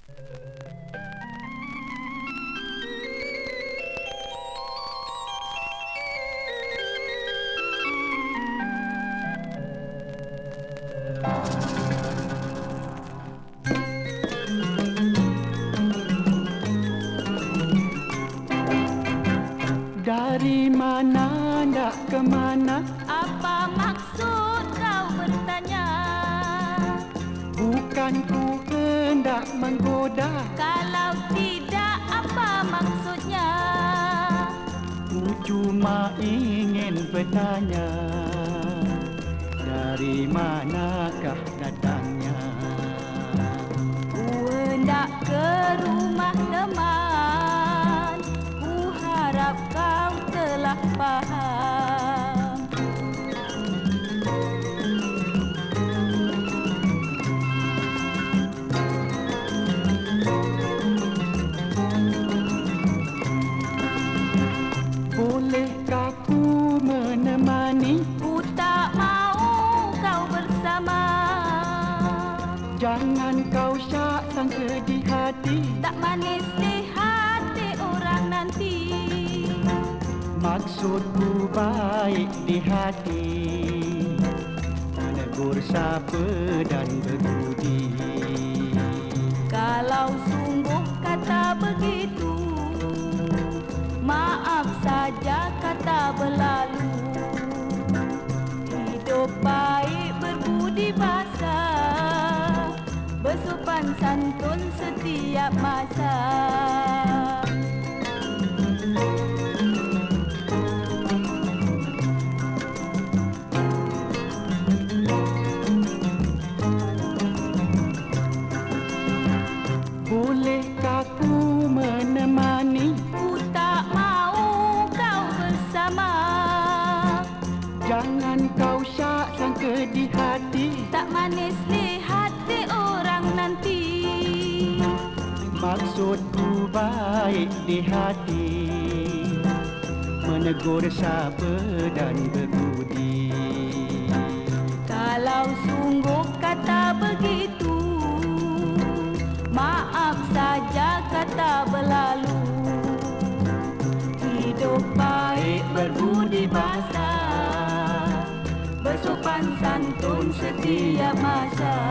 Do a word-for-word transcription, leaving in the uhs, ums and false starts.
Dari mana nak ke mana? Apa maksud kau bertanya? Bukan ku hendak menggoda. Kalau tidak, apa maksudnya? Ku cuma ingin bertanya, dari manakah datangnya? Ku hendak ke rumah teman. Ku harap kau telah faham. Bolehkah ku menemani? Ku tak mau kau bersama. Jangan kau syak sangka di hati. Tak manis di hati orang nanti. Maksudku baik di hati, menegur sapa dan berbudi. Kalau sungguh kata begitu, maaf saja kata berlalu. Hidup baik berbudi bahasa, bersopan santun setiap masa. Bolehkah ku menemani? Ku tak mau kau bersama. Jangan kau syak sangka di hati. Tak manis di hati orang nanti. Maksudku baik di hati, menegur sapa dan berbudi. Kalau sungguh kata begitu, maaf saja kata berlalu. Hidup baik berbudi bahasa, bersopan santun setiap masa.